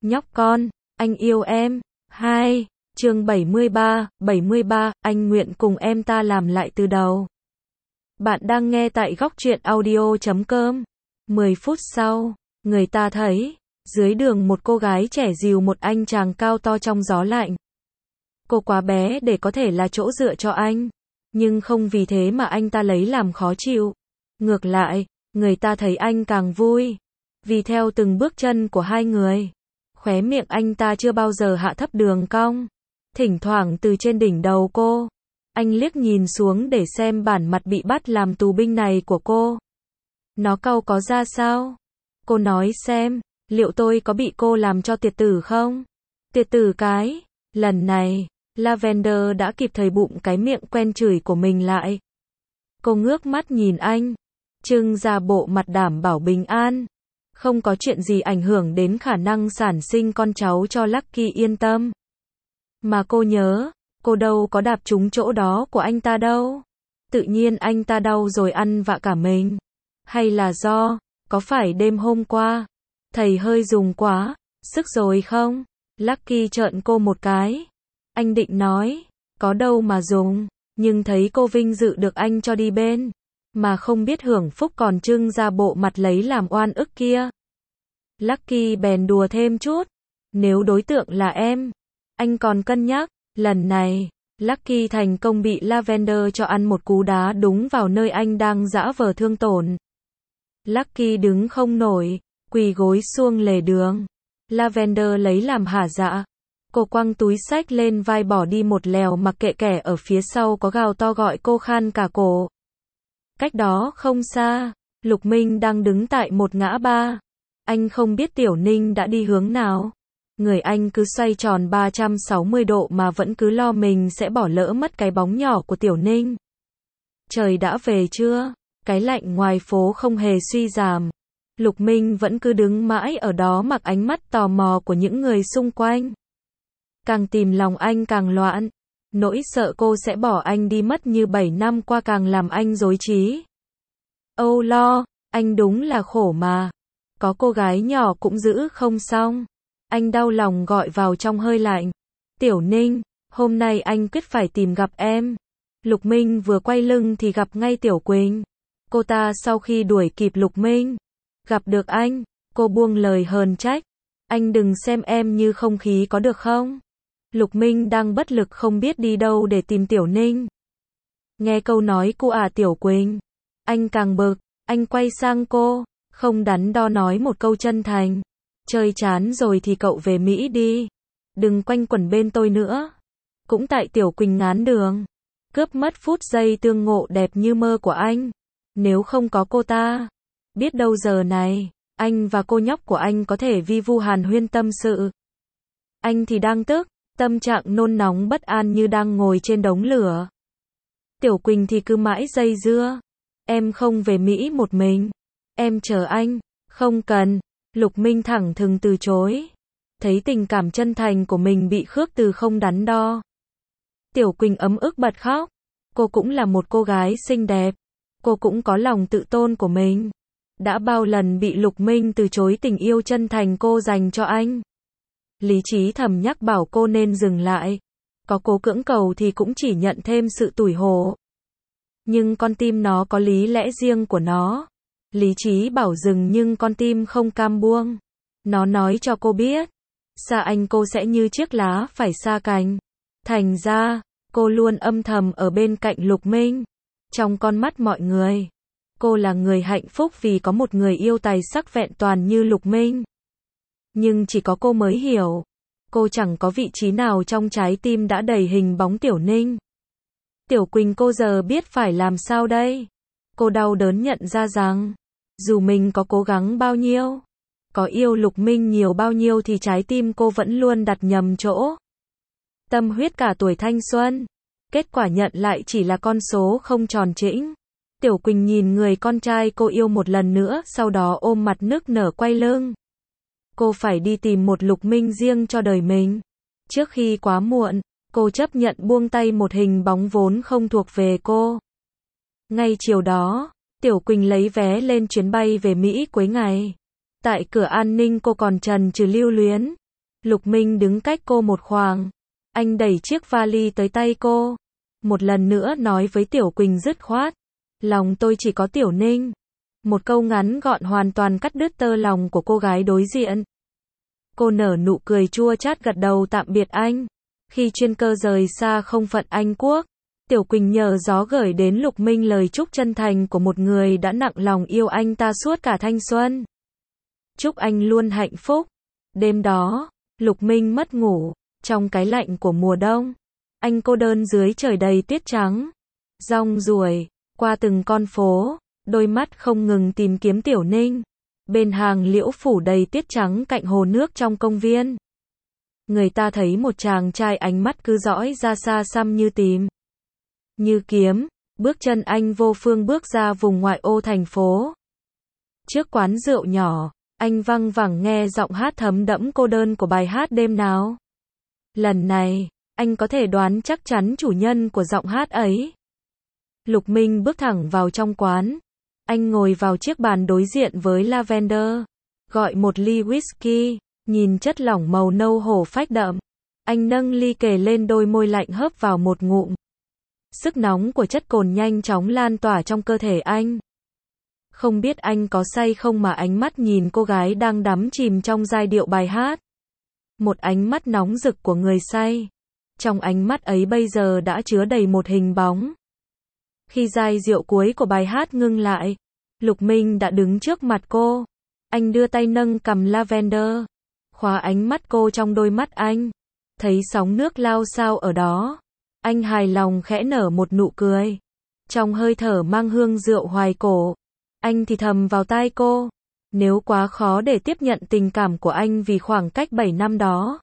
Nhóc con, anh yêu em. 2. Chương 73, anh nguyện cùng em ta làm lại từ đầu. Bạn đang nghe tại góc truyện audio.com. 10 phút sau, người ta thấy, dưới đường một cô gái trẻ dìu một anh chàng cao to trong gió lạnh. Cô quá bé để có thể là chỗ dựa cho anh, nhưng không vì thế mà anh ta lấy làm khó chịu. Ngược lại, người ta thấy anh càng vui, vì theo từng bước chân của hai người, khóe miệng anh ta chưa bao giờ hạ thấp đường cong. Thỉnh thoảng từ trên đỉnh đầu cô, anh liếc nhìn xuống để xem bản mặt bị bắt làm tù binh này của cô. Nó cau có ra sao? Cô nói xem, liệu tôi có bị cô làm cho tiệt tử không? Tiệt tử cái, lần này, Lavender đã kịp thời bụm cái miệng quen chửi của mình lại. Cô ngước mắt nhìn anh, trưng ra bộ mặt đảm bảo bình an. Không có chuyện gì ảnh hưởng đến khả năng sản sinh con cháu cho Lucky, yên tâm. Mà cô nhớ, cô đâu có đạp trúng chỗ đó của anh ta đâu. Tự nhiên anh ta đau rồi ăn vạ cả mình. Hay là có phải đêm hôm qua, thầy hơi dùng quá, sức rồi không? Lucky trợn cô một cái. Anh định nói, có đâu mà dùng, nhưng thấy cô vinh dự được anh cho đi bên, mà không biết hưởng phúc còn trưng ra bộ mặt lấy làm oan ức kia. Lucky bèn đùa thêm chút, nếu đối tượng là em, anh còn cân nhắc. Lần này, Lucky thành công bị Lavender cho ăn một cú đá đúng vào nơi anh đang giã vờ thương tổn. Lucky đứng không nổi, quỳ gối xuông lề đường. Lavender lấy làm hả dạ. Cô quăng túi xách lên vai bỏ đi một lèo mặc kệ kẻ ở phía sau có gào to gọi cô khan cả cổ. Cách đó không xa, Lục Minh đang đứng tại một ngã ba. Anh không biết Tiểu Ninh đã đi hướng nào. Người anh cứ xoay tròn 360 độ mà vẫn cứ lo mình sẽ bỏ lỡ mất cái bóng nhỏ của Tiểu Ninh. Trời đã về chưa? Cái lạnh ngoài phố không hề suy giảm. Lục Minh vẫn cứ đứng mãi ở đó mặc ánh mắt tò mò của những người xung quanh. Càng tìm lòng anh càng loạn. Nỗi sợ cô sẽ bỏ anh đi mất như 7 năm qua càng làm anh rối trí. Âu lo, anh đúng là khổ mà. Có cô gái nhỏ cũng giữ không xong. Anh đau lòng gọi vào trong hơi lạnh. Tiểu Ninh, hôm nay anh quyết phải tìm gặp em. Lục Minh vừa quay lưng thì gặp ngay Tiểu Quỳnh. Cô ta sau khi đuổi kịp Lục Minh, gặp được anh, cô buông lời hờn trách. Anh đừng xem em như không khí có được không? Lục Minh đang bất lực không biết đi đâu để tìm Tiểu Ninh. Nghe câu nói của Tiểu Quỳnh, anh càng bực, anh quay sang cô, không đắn đo nói một câu chân thành. Chơi chán rồi thì cậu về Mỹ đi. Đừng quanh quẩn bên tôi nữa. Cũng tại Tiểu Quỳnh ngán đường, cướp mất phút giây tương ngộ đẹp như mơ của anh. Nếu không có cô ta, biết đâu giờ này, anh và cô nhóc của anh có thể vi vu hàn huyên tâm sự. Anh thì đang tức, tâm trạng nôn nóng bất an như đang ngồi trên đống lửa. Tiểu Quỳnh thì cứ mãi dây dưa. Em không về Mỹ một mình. Em chờ anh. Không cần. Lục Minh thẳng thừng từ chối. Thấy tình cảm chân thành của mình bị khước từ không đắn đo. Tiểu Quỳnh ấm ức bật khóc. Cô cũng là một cô gái xinh đẹp. Cô cũng có lòng tự tôn của mình. Đã bao lần bị Lục Minh từ chối tình yêu chân thành cô dành cho anh. Lý trí thầm nhắc bảo cô nên dừng lại. Có cố cưỡng cầu thì cũng chỉ nhận thêm sự tủi hổ. Nhưng con tim nó có lý lẽ riêng của nó. Lý trí bảo dừng nhưng con tim không cam buông. Nó nói cho cô biết, xa anh cô sẽ như chiếc lá phải xa cành. Thành ra, cô luôn âm thầm ở bên cạnh Lục Minh. Trong con mắt mọi người, cô là người hạnh phúc vì có một người yêu tài sắc vẹn toàn như Lục Minh. Nhưng chỉ có cô mới hiểu, cô chẳng có vị trí nào trong trái tim đã đầy hình bóng Tiểu Ninh. Tiểu Quỳnh cô giờ biết phải làm sao đây? Cô đau đớn nhận ra rằng, dù mình có cố gắng bao nhiêu, có yêu Lục Minh nhiều bao nhiêu thì trái tim cô vẫn luôn đặt nhầm chỗ. Tâm huyết cả tuổi thanh xuân, kết quả nhận lại chỉ là con số không tròn trĩnh. Tiểu Quỳnh nhìn người con trai cô yêu một lần nữa, sau đó ôm mặt nức nở quay lưng. Cô phải đi tìm một Lục Minh riêng cho đời mình. Trước khi quá muộn, cô chấp nhận buông tay một hình bóng vốn không thuộc về cô. Ngay chiều đó, Tiểu Quỳnh lấy vé lên chuyến bay về Mỹ cuối ngày. Tại cửa an ninh cô còn chần chừ lưu luyến. Lục Minh đứng cách cô một khoảng. Anh đẩy chiếc vali tới tay cô. Một lần nữa nói với Tiểu Quỳnh dứt khoát. Lòng tôi chỉ có Tiểu Ninh. Một câu ngắn gọn hoàn toàn cắt đứt tơ lòng của cô gái đối diện. Cô nở nụ cười chua chát gật đầu tạm biệt anh. Khi chuyên cơ rời xa không phận Anh Quốc, Tiểu Quỳnh nhờ gió gửi đến Lục Minh lời chúc chân thành của một người đã nặng lòng yêu anh ta suốt cả thanh xuân. Chúc anh luôn hạnh phúc. Đêm đó, Lục Minh mất ngủ, trong cái lạnh của mùa đông. Anh cô đơn dưới trời đầy tuyết trắng. Rong ruổi, qua từng con phố, đôi mắt không ngừng tìm kiếm Tiểu Ninh. Bên hàng liễu phủ đầy tuyết trắng cạnh hồ nước trong công viên. Người ta thấy một chàng trai ánh mắt cứ dõi ra xa xăm như tìm, như kiếm, bước chân anh vô phương bước ra vùng ngoại ô thành phố. Trước quán rượu nhỏ, anh văng vẳng nghe giọng hát thấm đẫm cô đơn của bài hát đêm nào. Lần này, anh có thể đoán chắc chắn chủ nhân của giọng hát ấy. Lục Minh bước thẳng vào trong quán. Anh ngồi vào chiếc bàn đối diện với Lavender, gọi một ly whisky, nhìn chất lỏng màu nâu hổ phách đậm. Anh nâng ly kề lên đôi môi lạnh hớp vào một ngụm. Sức nóng của chất cồn nhanh chóng lan tỏa trong cơ thể anh. Không biết anh có say không mà ánh mắt nhìn cô gái đang đắm chìm trong giai điệu bài hát. Một ánh mắt nóng rực của người say. Trong ánh mắt ấy bây giờ đã chứa đầy một hình bóng. Khi giai điệu cuối của bài hát ngưng lại, Lục Minh đã đứng trước mặt cô. Anh đưa tay nâng cằm Lavender, khóa ánh mắt cô trong đôi mắt anh. Thấy sóng nước lao xao ở đó, anh hài lòng khẽ nở một nụ cười. Trong hơi thở mang hương rượu hoài cổ, anh thì thầm vào tai cô. Nếu quá khó để tiếp nhận tình cảm của anh vì khoảng cách 7 năm đó,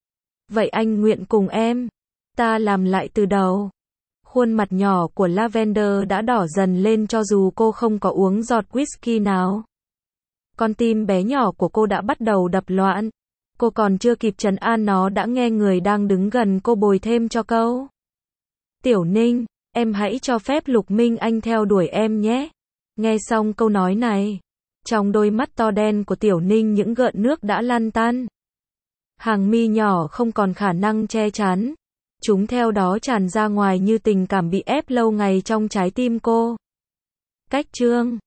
vậy anh nguyện cùng em, ta làm lại từ đầu. Khuôn mặt nhỏ của Lavender đã đỏ dần lên cho dù cô không có uống giọt whisky nào. Con tim bé nhỏ của cô đã bắt đầu đập loạn. Cô còn chưa kịp trấn an nó đã nghe người đang đứng gần cô bồi thêm cho câu. Tiểu Ninh, em hãy cho phép Lục Minh anh theo đuổi em nhé. Nghe xong câu nói này, trong đôi mắt to đen của Tiểu Ninh những gợn nước đã lăn tăn. Hàng mi nhỏ không còn khả năng che chắn. Chúng theo đó tràn ra ngoài như tình cảm bị ép lâu ngày trong trái tim cô. Cách chương